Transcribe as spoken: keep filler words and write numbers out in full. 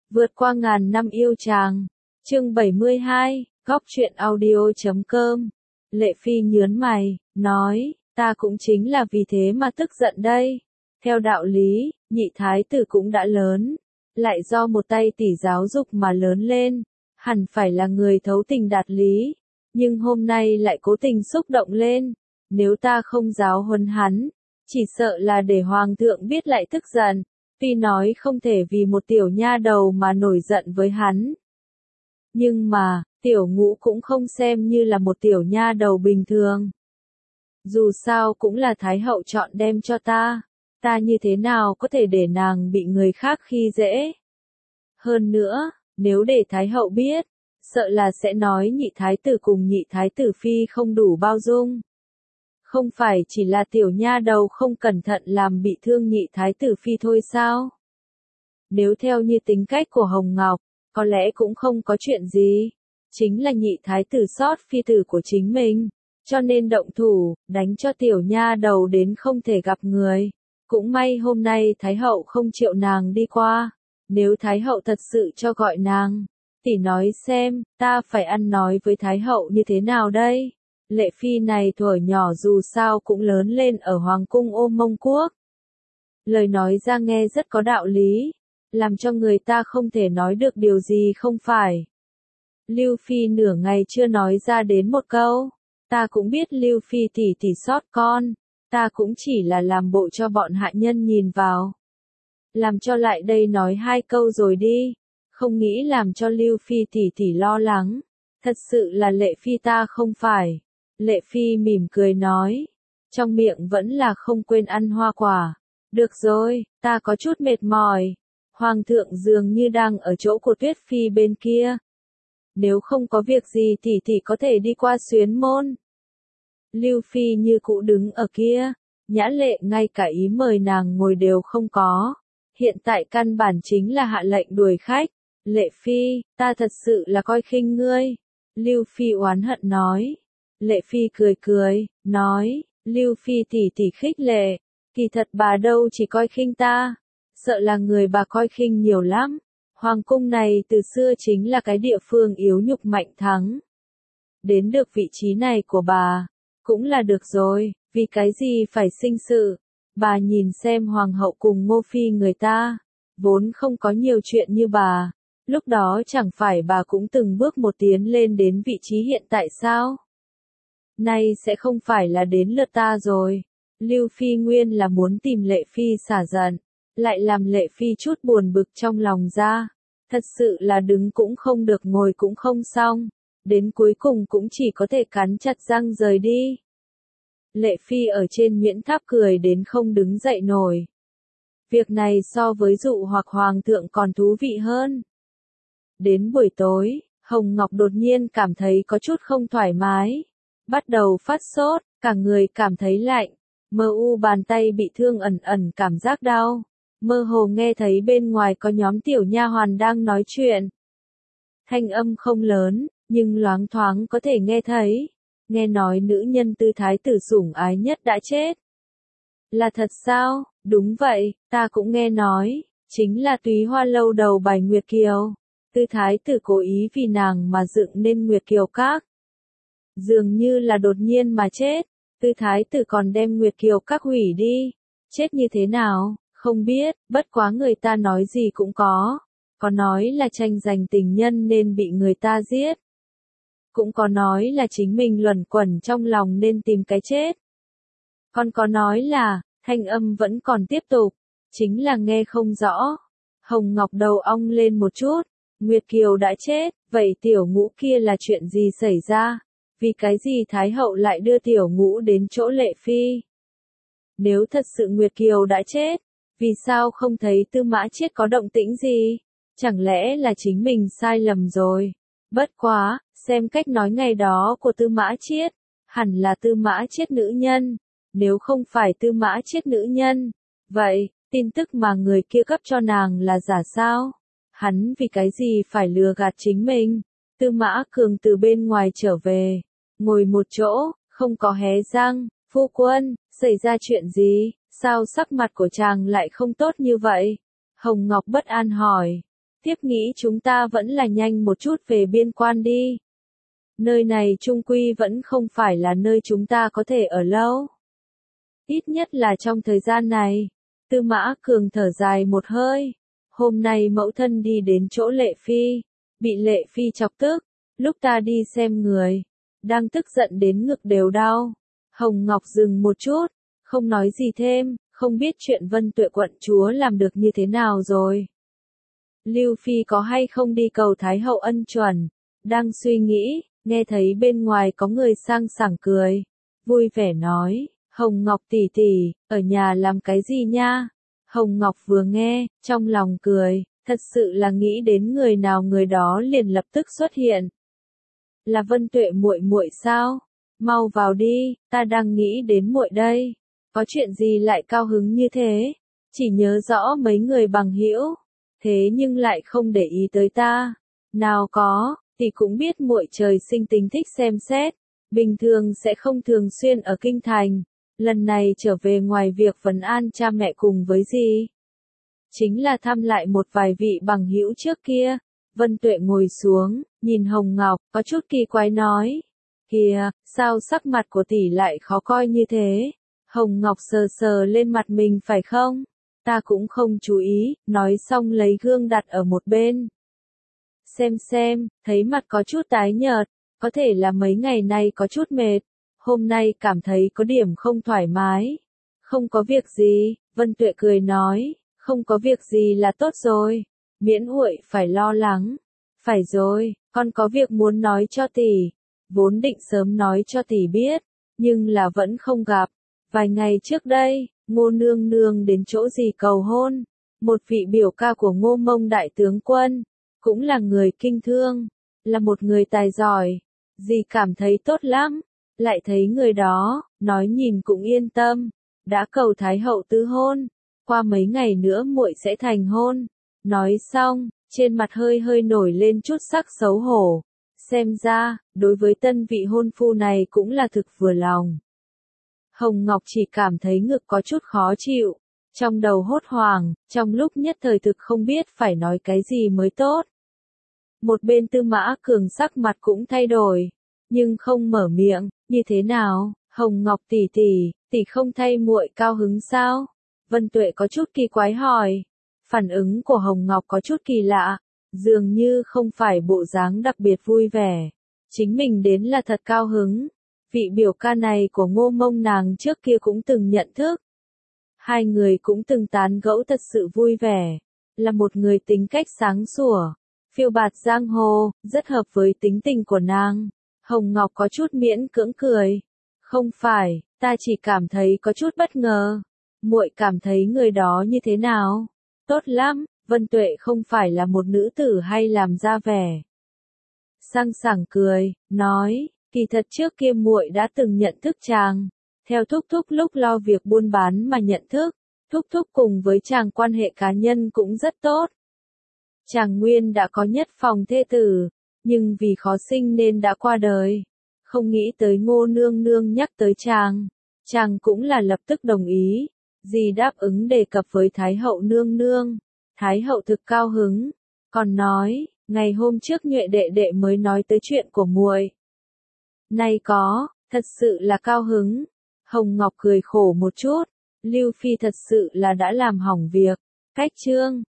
Vượt qua ngàn năm yêu chàng. Chương bảy mươi hai, góc truyện audio.com. Lệ Phi nhớn mày, nói, ta cũng chính là vì thế mà tức giận đây. Theo đạo lý, nhị thái tử cũng đã lớn, lại do một tay tỷ giáo dục mà lớn lên, hẳn phải là người thấu tình đạt lý, nhưng hôm nay lại cố tình xúc động lên. Nếu ta không giáo huấn hắn, chỉ sợ là để hoàng thượng biết lại tức giận. Tuy nói không thể vì một tiểu nha đầu mà nổi giận với hắn, nhưng mà, tiểu ngũ cũng không xem như là một tiểu nha đầu bình thường. Dù sao cũng là thái hậu chọn đem cho ta, ta như thế nào có thể để nàng bị người khác khi dễ. Hơn nữa, nếu để thái hậu biết, sợ là sẽ nói nhị thái tử cùng nhị thái tử phi không đủ bao dung. Không phải chỉ là tiểu nha đầu không cẩn thận làm bị thương nhị thái tử phi thôi sao? Nếu theo như tính cách của Hồng Ngọc, có lẽ cũng không có chuyện gì. Chính là nhị thái tử sót phi tử của chính mình, cho nên động thủ, đánh cho tiểu nha đầu đến không thể gặp người. Cũng may hôm nay thái hậu không chịu nàng đi qua. Nếu thái hậu thật sự cho gọi nàng, tỷ nói xem, ta phải ăn nói với thái hậu như thế nào đây? Lệ Phi này thuở nhỏ dù sao cũng lớn lên ở Hoàng cung Ô Mông Quốc. Lời nói ra nghe rất có đạo lý, làm cho người ta không thể nói được điều gì không phải. Lưu Phi nửa ngày chưa nói ra đến một câu, ta cũng biết Lưu Phi tỷ tỷ sót con, ta cũng chỉ là làm bộ cho bọn hạ nhân nhìn vào. Làm cho lại đây nói hai câu rồi đi, không nghĩ làm cho Lưu Phi tỷ tỷ lo lắng, thật sự là Lệ Phi ta không phải. Lệ Phi mỉm cười nói, trong miệng vẫn là không quên ăn hoa quả. Được rồi, ta có chút mệt mỏi. Hoàng thượng dường như đang ở chỗ của Tuyết Phi bên kia. Nếu không có việc gì thì thì có thể đi qua xuyến môn. Lưu Phi như cũ đứng ở kia, Nhã Lệ ngay cả ý mời nàng ngồi đều không có. Hiện tại căn bản chính là hạ lệnh đuổi khách. Lệ Phi, ta thật sự là coi khinh ngươi. Lưu Phi oán hận nói. Lệ Phi cười cười, nói, Lưu Phi tỷ tỷ khích lệ, kỳ thật bà đâu chỉ coi khinh ta, sợ là người bà coi khinh nhiều lắm. Hoàng cung này từ xưa chính là cái địa phương yếu nhục mạnh thắng. Đến được vị trí này của bà, cũng là được rồi, vì cái gì phải sinh sự. Bà nhìn xem hoàng hậu cùng Ngô Phi người ta, vốn không có nhiều chuyện như bà, lúc đó chẳng phải bà cũng từng bước một tiến lên đến vị trí hiện tại sao? Nay sẽ không phải là đến lượt ta rồi. Lưu Phi nguyên là muốn tìm Lệ Phi xả giận, lại làm Lệ Phi chút buồn bực trong lòng ra. Thật sự là đứng cũng không được ngồi cũng không xong, đến cuối cùng cũng chỉ có thể cắn chặt răng rời đi. Lệ Phi ở trên miễn tháp cười đến không đứng dậy nổi. Việc này so với dụ hoặc hoàng thượng còn thú vị hơn. Đến buổi tối, Hồng Ngọc đột nhiên cảm thấy có chút không thoải mái. Bắt đầu phát sốt, cả người cảm thấy lạnh, mơ u bàn tay bị thương ẩn ẩn cảm giác đau, mơ hồ nghe thấy bên ngoài có nhóm tiểu nha hoàn đang nói chuyện. Thanh âm không lớn, nhưng loáng thoáng có thể nghe thấy, nghe nói nữ nhân tư thái tử sủng ái nhất đã chết. Là thật sao? Đúng vậy, ta cũng nghe nói, chính là Túy Hoa lâu đầu bài Nguyệt Kiều, tư thái tử cố ý vì nàng mà dựng nên Nguyệt Kiều Các. Dường như là đột nhiên mà chết, tư thái tử còn đem Nguyệt Kiều Các hủy đi. Chết như thế nào, không biết, bất quá người ta nói gì cũng có. Có nói là tranh giành tình nhân nên bị người ta giết. Cũng có nói là chính mình luẩn quẩn trong lòng nên tìm cái chết. Còn có nói là, thanh âm vẫn còn tiếp tục, chính là nghe không rõ. Hồng Ngọc đầu ong lên một chút, Nguyệt Kiều đã chết, vậy tiểu ngũ kia là chuyện gì xảy ra? Vì cái gì Thái hậu lại đưa tiểu ngũ đến chỗ Lệ Phi? Nếu thật sự Nguyệt Kiều đã chết, vì sao không thấy Tư Mã Chiết có động tĩnh gì? Chẳng lẽ là chính mình sai lầm rồi? Bất quá, xem cách nói ngày đó của Tư Mã Chiết, hẳn là Tư Mã Chiết nữ nhân. Nếu không phải Tư Mã Chiết nữ nhân, vậy, tin tức mà người kia cấp cho nàng là giả sao? Hắn vì cái gì phải lừa gạt chính mình? Tư Mã Cường từ bên ngoài trở về, ngồi một chỗ, không có hé răng. Phu quân, xảy ra chuyện gì? Sao sắc mặt của chàng lại không tốt như vậy? Hồng Ngọc bất an hỏi. Tiếp nghĩ chúng ta vẫn là nhanh một chút về biên quan đi. Nơi này chung quy vẫn không phải là nơi chúng ta có thể ở lâu. Ít nhất là trong thời gian này. Tư Mã Cường thở dài một hơi. Hôm nay mẫu thân đi đến chỗ Lệ Phi. Bị Lệ Phi chọc tức. Lúc ta đi xem người. Đang tức giận đến ngực đều đau. Hồng Ngọc dừng một chút. Không nói gì thêm. Không biết chuyện Vân Tuệ quận chúa làm được như thế nào rồi. Lưu Phi có hay không đi cầu Thái hậu ân chuẩn. Đang suy nghĩ. Nghe thấy bên ngoài có người sang sảng cười. Vui vẻ nói. Hồng Ngọc tỷ tỷ, ở nhà làm cái gì nha? Hồng Ngọc vừa nghe, trong lòng cười, thật sự là nghĩ đến người nào người đó liền lập tức xuất hiện. Là Vân Tuệ muội muội sao? Mau vào đi, ta đang nghĩ đến muội đây. Có chuyện gì lại cao hứng như thế? Chỉ nhớ rõ mấy người bằng hữu, thế nhưng lại không để ý tới ta. Nào có, thì cũng biết muội trời sinh tính thích xem xét, bình thường sẽ không thường xuyên ở kinh thành. Lần này trở về ngoài việc vấn an cha mẹ cùng với gì? Chính là thăm lại một vài vị bằng hữu trước kia. Vân Tuệ ngồi xuống, nhìn Hồng Ngọc, có chút kỳ quái nói. Kìa, sao sắc mặt của tỷ lại khó coi như thế? Hồng Ngọc sờ sờ lên mặt mình phải không? Ta cũng không chú ý, nói xong lấy gương đặt ở một bên. Xem xem, thấy mặt có chút tái nhợt, có thể là mấy ngày nay có chút mệt. Hôm nay cảm thấy có điểm không thoải mái. Không có việc gì, Vân Tuệ cười nói, không có việc gì là tốt rồi. Miễn muội phải lo lắng. Phải rồi, con có việc muốn nói cho tỷ. Vốn định sớm nói cho tỷ biết, nhưng là vẫn không gặp. Vài ngày trước đây, Ngô Nương Nương đến chỗ gì cầu hôn. Một vị biểu ca của Ngô Mông đại tướng quân, cũng là người kinh thương, là một người tài giỏi. Dì cảm thấy tốt lắm. Lại thấy người đó, nói nhìn cũng yên tâm, đã cầu Thái hậu tứ hôn, qua mấy ngày nữa muội sẽ thành hôn. Nói xong, trên mặt hơi hơi nổi lên chút sắc xấu hổ, xem ra, đối với tân vị hôn phu này cũng là thực vừa lòng. Hồng Ngọc chỉ cảm thấy ngực có chút khó chịu, trong đầu hốt hoảng, trong lúc nhất thời thực không biết phải nói cái gì mới tốt. Một bên Tư Mã Cường sắc mặt cũng thay đổi, nhưng không mở miệng. Như thế nào, Hồng Ngọc tỷ tỷ, tỷ không thay muội cao hứng sao? Vân Tuệ có chút kỳ quái hỏi. Phản ứng của Hồng Ngọc có chút kỳ lạ, dường như không phải bộ dáng đặc biệt vui vẻ. Chính mình đến là thật cao hứng. Vị biểu ca này của Ngô Mông nàng trước kia cũng từng nhận thức. Hai người cũng từng tán gẫu thật sự vui vẻ. Là một người tính cách sáng sủa, phiêu bạt giang hồ, rất hợp với tính tình của nàng. Hồng Ngọc có chút miễn cưỡng cười. Không phải, ta chỉ cảm thấy có chút bất ngờ. Muội cảm thấy người đó như thế nào? Tốt lắm, Vân Tuệ không phải là một nữ tử hay làm ra vẻ. Sang sảng cười, nói, kỳ thật trước kia muội đã từng nhận thức chàng. Theo Thúc Thúc lúc lo việc buôn bán mà nhận thức, Thúc Thúc cùng với chàng quan hệ cá nhân cũng rất tốt. Chàng nguyên đã có nhất phòng thê tử, nhưng vì khó sinh nên đã qua đời. Không nghĩ tới Ngô Nương Nương nhắc tới chàng, chàng cũng là lập tức đồng ý, dì đáp ứng đề cập với Thái hậu Nương Nương. Thái hậu thực cao hứng, còn nói, ngày hôm trước Nhuệ đệ đệ mới nói tới chuyện của muội. Nay có, thật sự là cao hứng. Hồng Ngọc cười khổ một chút, Lưu Phi thật sự là đã làm hỏng việc. Cách chương